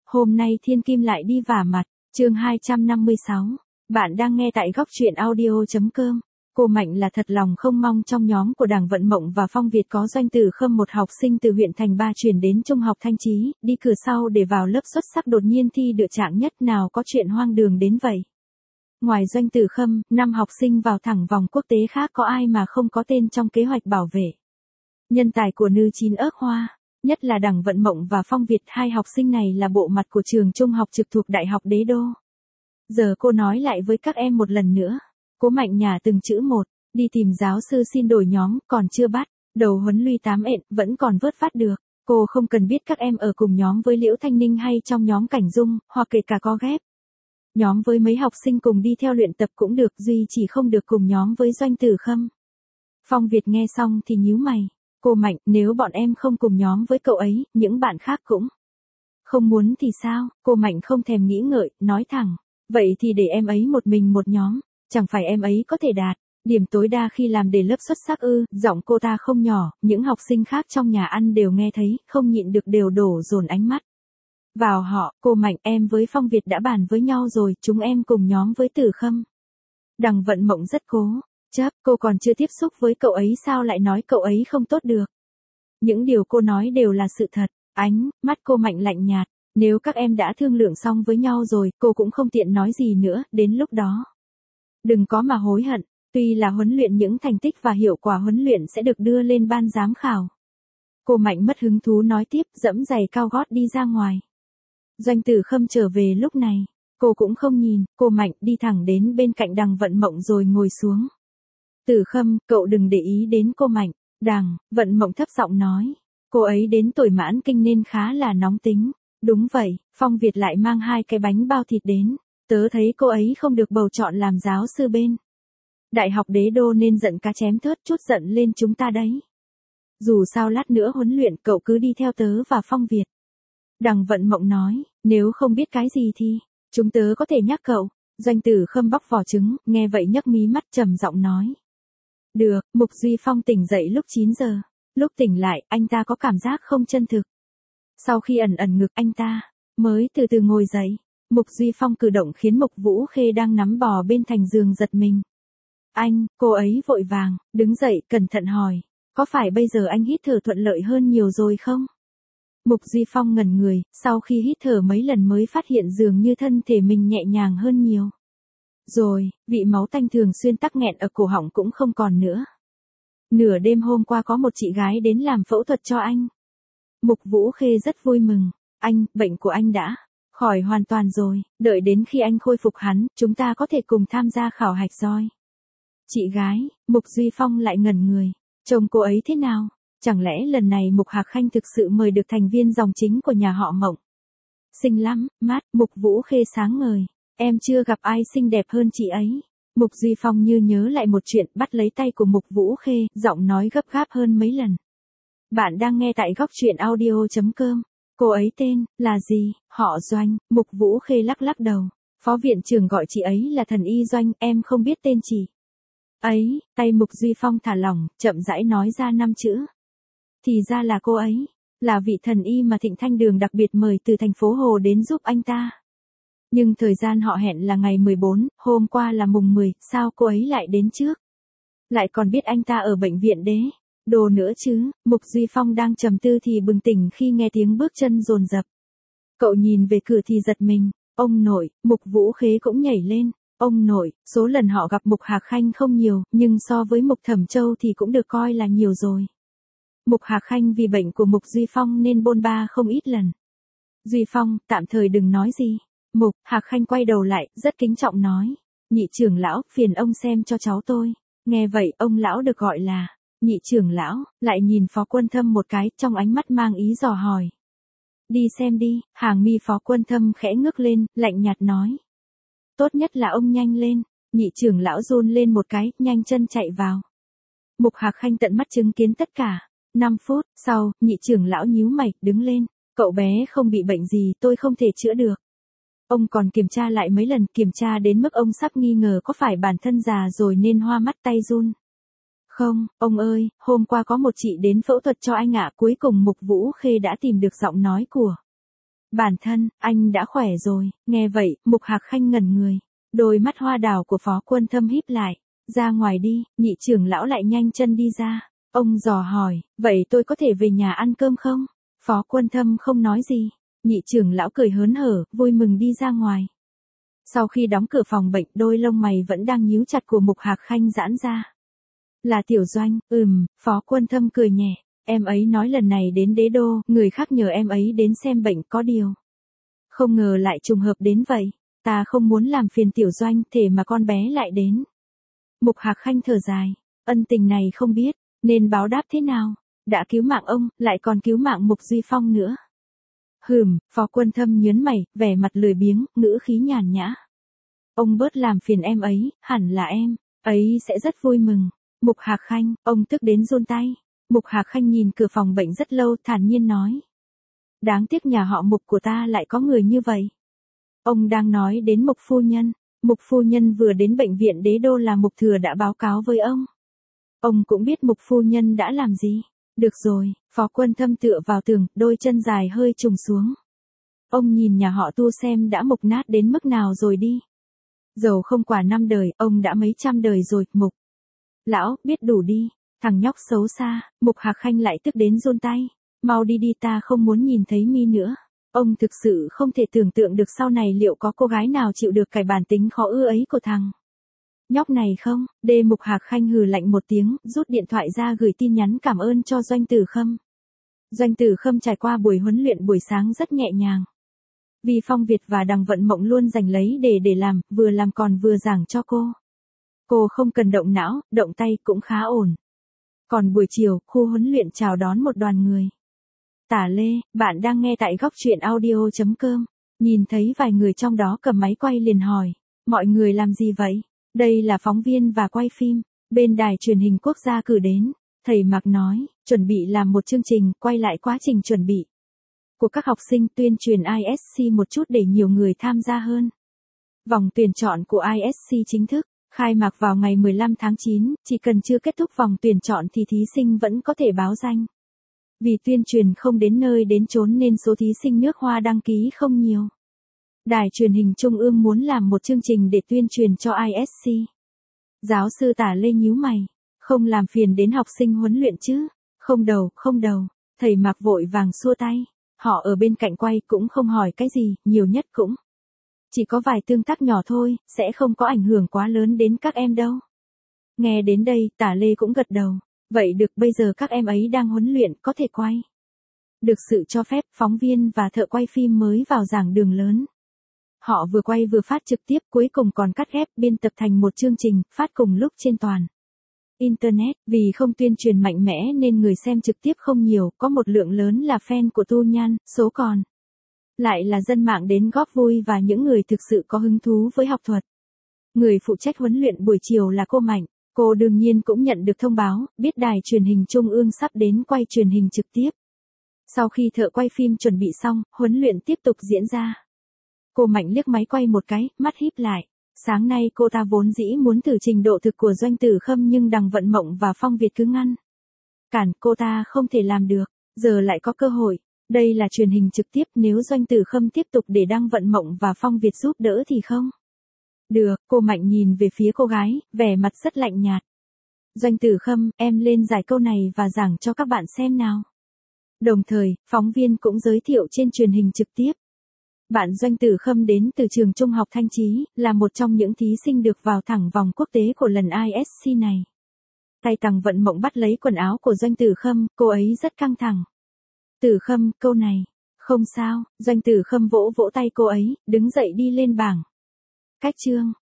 Hôm nay Thiên Kim lại đi vả mặt, chương 256. Bạn đang nghe tại góc truyện audio.com. Cô Mạnh là thật lòng không mong trong nhóm của Đằng Vận Mộng và Phong Việt có Doanh Tử Khâm, một học sinh từ huyện Thành Ba chuyển đến Trung học Thanh Chí, đi cửa sau để vào lớp xuất sắc đột nhiên thi được hạng nhất, nào có chuyện hoang đường đến vậy. Ngoài Doanh Tử Khâm, 5 học sinh vào thẳng vòng quốc tế khác có ai mà không có tên trong kế hoạch bảo vệ nhân tài của Nữ Chín Ước Hoa. Nhất là Đằng Vận Mộng và Phong Việt, hai học sinh này là bộ mặt của trường trung học trực thuộc Đại học Đế Đô. Giờ cô nói lại với các em một lần nữa. Cố Mạnh nhả từng chữ một, đi tìm giáo sư xin đổi nhóm, còn chưa bắt, đầu huấn luyện 8 ẹn, vẫn còn vớt vát được. Cô không cần biết các em ở cùng nhóm với Liễu Thanh Ninh hay trong nhóm Cảnh Dung, hoặc kể cả có ghép nhóm với mấy học sinh cùng đi theo luyện tập cũng được, duy chỉ không được cùng nhóm với Doanh Tử Khâm. Phong Việt nghe xong thì nhíu mày. Cô Mạnh, nếu bọn em không cùng nhóm với cậu ấy, những bạn khác cũng không muốn thì sao? Cô Mạnh không thèm nghĩ ngợi, nói thẳng. Vậy thì để em ấy một mình một nhóm, chẳng phải em ấy có thể đạt điểm tối đa khi làm để lớp xuất sắc ư? Giọng cô ta không nhỏ, những học sinh khác trong nhà ăn đều nghe thấy, không nhịn được đều đổ dồn ánh mắt vào họ. Cô Mạnh, em với Phong Việt đã bàn với nhau rồi, chúng em cùng nhóm với Tử Khâm. Đằng Vận Mộng rất cố chấp, cô còn chưa tiếp xúc với cậu ấy sao lại nói cậu ấy không tốt được. Những điều cô nói đều là sự thật. Ánh mắt cô Mạnh lạnh nhạt. Nếu các em đã thương lượng xong với nhau rồi, cô cũng không tiện nói gì nữa, đến lúc đó đừng có mà hối hận. Tuy là huấn luyện, những thành tích và hiệu quả huấn luyện sẽ được đưa lên ban giám khảo. Cô Mạnh mất hứng thú nói tiếp, dẫm giày cao gót đi ra ngoài. Doanh Tử Khâm trở về lúc này, cô cũng không nhìn, cô Mạnh đi thẳng đến bên cạnh Đằng Vận Mộng rồi ngồi xuống. Tử Khâm, cậu đừng để ý đến cô Mạnh. Đằng Vận Mộng thấp giọng nói. Cô ấy đến tuổi mãn kinh nên khá là nóng tính. Đúng vậy, Phong Việt lại mang 2 cái bánh bao thịt đến. Tớ thấy cô ấy không được bầu chọn làm giáo sư bên Đại học Đế Đô nên giận cá chém thớt, chút giận lên chúng ta đấy. Dù sao lát nữa huấn luyện cậu cứ đi theo tớ và Phong Việt. Đằng Vận Mộng nói, nếu không biết cái gì thì chúng tớ có thể nhắc cậu. Doanh Tử Khâm bóc vỏ trứng, nghe vậy nhấc mí mắt trầm giọng nói. Được. Mục Duy Phong tỉnh dậy lúc 9 giờ. Lúc tỉnh lại, anh ta có cảm giác không chân thực. Sau khi ẩn ẩn ngực, anh ta mới từ từ ngồi dậy. Mục Duy Phong cử động khiến Mục Vũ Khê đang nắm bò bên thành giường giật mình. Anh, cô ấy vội vàng đứng dậy, cẩn thận hỏi, có phải bây giờ anh hít thở thuận lợi hơn nhiều rồi không? Mục Duy Phong ngẩn người, sau khi hít thở mấy lần mới phát hiện dường như thân thể mình nhẹ nhàng hơn nhiều. Rồi, vị máu tanh thường xuyên tắc nghẹn ở cổ họng cũng không còn nữa. Nửa đêm hôm qua có một chị gái đến làm phẫu thuật cho anh. Mục Vũ Khê rất vui mừng. Anh, bệnh của anh đã khỏi hoàn toàn rồi, đợi đến khi anh khôi phục hẳn, chúng ta có thể cùng tham gia khảo hạch roi. Chị gái, Mục Duy Phong lại ngẩn người. Chồng cô ấy thế nào? Chẳng lẽ lần này Mục Hạc Khanh thực sự mời được thành viên dòng chính của nhà họ Mộng? Xinh lắm, mát. Mục Vũ Khê sáng ngời. Em chưa gặp ai xinh đẹp hơn chị ấy. Mục Duy Phong như nhớ lại một chuyện, bắt lấy tay của Mục Vũ Khê, giọng nói gấp gáp hơn mấy lần. Bạn đang nghe tại góc truyện audio.com. Cô ấy tên là gì? Họ Doanh. Mục Vũ Khê lắc lắc đầu. Phó viện trưởng gọi chị ấy là thần y Doanh, em không biết tên chị ấy. Tay Mục Duy Phong thả lỏng, chậm rãi nói ra 5 chữ. Thì ra là cô ấy, là vị thần y mà Thịnh Thanh Đường đặc biệt mời từ thành phố Hồ đến giúp anh ta. Nhưng thời gian họ hẹn là ngày 14, hôm qua là mùng 10, sao cô ấy lại đến trước? Lại còn biết anh ta ở bệnh viện Đế Đô nữa chứ? Mục Duy Phong đang trầm tư thì bừng tỉnh khi nghe tiếng bước chân dồn dập. Cậu nhìn về cửa thì giật mình. Ông nội. Mục Vũ Khê cũng nhảy lên. Ông nội, số lần họ gặp Mục Hạc Khanh không nhiều, nhưng so với Mục Thẩm Châu thì cũng được coi là nhiều rồi. Mục Hạc Khanh vì bệnh của Mục Duy Phong nên bôn ba không ít lần. Duy Phong, tạm thời đừng nói gì. Mục Hạc Khanh quay đầu lại, rất kính trọng nói. Nhị trưởng lão, phiền ông xem cho cháu tôi. Nghe vậy, ông lão được gọi là nhị trưởng lão, lại nhìn Phó Quân Thâm một cái, trong ánh mắt mang ý dò hỏi. Đi xem đi. Hàng mi Phó Quân Thâm khẽ ngước lên, lạnh nhạt nói. Tốt nhất là ông nhanh lên. Nhị trưởng lão run lên một cái, nhanh chân chạy vào. Mục Hạc Khanh tận mắt chứng kiến tất cả. 5 phút sau, nhị trưởng lão nhíu mày, đứng lên. Cậu bé không bị bệnh gì, tôi không thể chữa được. Ông còn kiểm tra lại mấy lần, kiểm tra đến mức ông sắp nghi ngờ có phải bản thân già rồi nên hoa mắt tay run. Không, ông ơi, hôm qua có một chị đến phẫu thuật cho anh ạ. Cuối cùng Mục Vũ Khê đã tìm được giọng nói của Bản thân, anh đã khỏe rồi. Nghe vậy, Mục Hạc Khanh ngẩn người. Đôi mắt hoa đào của Phó Quân Thâm híp lại. Ra ngoài đi, nhị trưởng lão lại nhanh chân đi ra. Ông dò hỏi, vậy tôi có thể về nhà ăn cơm không? Phó Quân Thâm không nói gì. Nhị trưởng lão cười hớn hở, vui mừng đi ra ngoài. Sau khi đóng cửa phòng bệnh, đôi lông mày vẫn đang nhíu chặt của Mục Hạc Khanh giãn ra. Là Tiểu Doanh, Phó Quân Thâm cười nhẹ. Em ấy nói lần này đến Đế Đô, người khác nhờ em ấy đến xem bệnh có điều. Không ngờ lại trùng hợp đến vậy. Ta không muốn làm phiền Tiểu Doanh, thế mà con bé lại đến. Mục Hạc Khanh thở dài. Ân tình này không biết, nên báo đáp thế nào. Đã cứu mạng ông, lại còn cứu mạng Mục Duy Phong nữa. Phó Quân Thâm nhớn mày, vẻ mặt lười biếng, ngữ khí nhàn nhã. Ông bớt làm phiền em ấy, hẳn là em ấy sẽ rất vui mừng. Mục Hạc Khanh, ông tức đến run tay. Mục Hạc Khanh nhìn cửa phòng bệnh rất lâu, thản nhiên nói. Đáng tiếc nhà họ Mục của ta lại có người như vậy. Ông đang nói đến Mục phu nhân. Mục phu nhân vừa đến bệnh viện Đế Đô là Mục Thừa đã báo cáo với ông. Ông cũng biết Mục phu nhân đã làm gì. Được rồi, Phó Quân Thâm tựa vào tường, đôi chân dài hơi trùng xuống. Ông nhìn nhà họ Tu xem đã mục nát đến mức nào rồi đi. Dầu không quả 5 đời, ông đã mấy trăm đời rồi, Mục. Lão, biết đủ đi, thằng nhóc xấu xa. Mục Hạc Khanh lại tức đến run tay. Mau đi đi, ta không muốn nhìn thấy mi nữa. Ông thực sự không thể tưởng tượng được sau này liệu có cô gái nào chịu được cái bản tính khó ưa ấy của thằng nhóc này không? Mục Hạc Khanh hừ lạnh một tiếng, rút điện thoại ra gửi tin nhắn cảm ơn cho Doanh Tử Khâm. Doanh Tử Khâm trải qua buổi huấn luyện buổi sáng rất nhẹ nhàng. Vì Phong Việt và Đằng Vận Mộng luôn giành lấy để làm, vừa làm còn vừa giảng cho cô. Cô không cần động não, động tay cũng khá ổn. Còn buổi chiều, khu huấn luyện chào đón một đoàn người. Tả Lê, bạn đang nghe tại góc truyện audio.com. Nhìn thấy vài người trong đó cầm máy quay liền hỏi. Mọi người làm gì vậy? Đây là phóng viên và quay phim. Bên đài truyền hình quốc gia cử đến. Thầy Mạc nói, chuẩn bị làm một chương trình, quay lại quá trình chuẩn bị của các học sinh, tuyên truyền ISC một chút để nhiều người tham gia hơn. Vòng tuyển chọn của ISC chính thức khai mạc vào ngày 15 tháng 9, chỉ cần chưa kết thúc vòng tuyển chọn thì thí sinh vẫn có thể báo danh. Vì tuyên truyền không đến nơi đến chốn nên số thí sinh nước Hoa đăng ký không nhiều. Đài truyền hình Trung ương muốn làm một chương trình để tuyên truyền cho ISC. Giáo sư Tả Lê nhíu mày, không làm phiền đến học sinh huấn luyện chứ? Không đầu. Thầy Mạc vội vàng xua tay. Họ ở bên cạnh quay cũng không hỏi cái gì, nhiều nhất cũng chỉ có vài tương tác nhỏ thôi, sẽ không có ảnh hưởng quá lớn đến các em đâu. Nghe đến đây, Tả Lê cũng gật đầu. Vậy được, bây giờ các em ấy đang huấn luyện, có thể quay. Được sự cho phép, phóng viên và thợ quay phim mới vào giảng đường lớn. Họ vừa quay vừa phát trực tiếp, cuối cùng còn cắt ghép biên tập thành một chương trình, phát cùng lúc trên toàn Internet. Vì không tuyên truyền mạnh mẽ nên người xem trực tiếp không nhiều, có một lượng lớn là fan của Tu Nhan, số còn lại là dân mạng đến góp vui và những người thực sự có hứng thú với học thuật. Người phụ trách huấn luyện buổi chiều là cô Mạnh. Cô đương nhiên cũng nhận được thông báo, biết đài truyền hình Trung ương sắp đến quay truyền hình trực tiếp. Sau khi thợ quay phim chuẩn bị xong, huấn luyện tiếp tục diễn ra. Cô Mạnh liếc máy quay một cái, mắt híp lại. Sáng nay cô ta vốn dĩ muốn thử trình độ thực của Doanh Tử Khâm nhưng Đằng Vận Mộng và Phong Việt cứ ngăn cản, cô ta không thể làm được. Giờ lại có cơ hội. Đây là truyền hình trực tiếp, nếu Doanh Tử Khâm tiếp tục để Đằng Vận Mộng và Phong Việt giúp đỡ thì không được. Cô Mạnh nhìn về phía cô gái, vẻ mặt rất lạnh nhạt. Doanh Tử Khâm, em lên giải câu này và giảng cho các bạn xem nào. Đồng thời, phóng viên cũng giới thiệu trên truyền hình trực tiếp. Bạn Doanh Tử Khâm đến từ trường Trung học Thanh Chí, là một trong những thí sinh được vào thẳng vòng quốc tế của lần ISC này. Tay Đằng Vận Mộng bắt lấy quần áo của Doanh Tử Khâm, cô ấy rất căng thẳng. Tử Khâm, câu này, không sao. Doanh Tử Khâm vỗ vỗ tay cô ấy, đứng dậy đi lên bảng. Cách chương.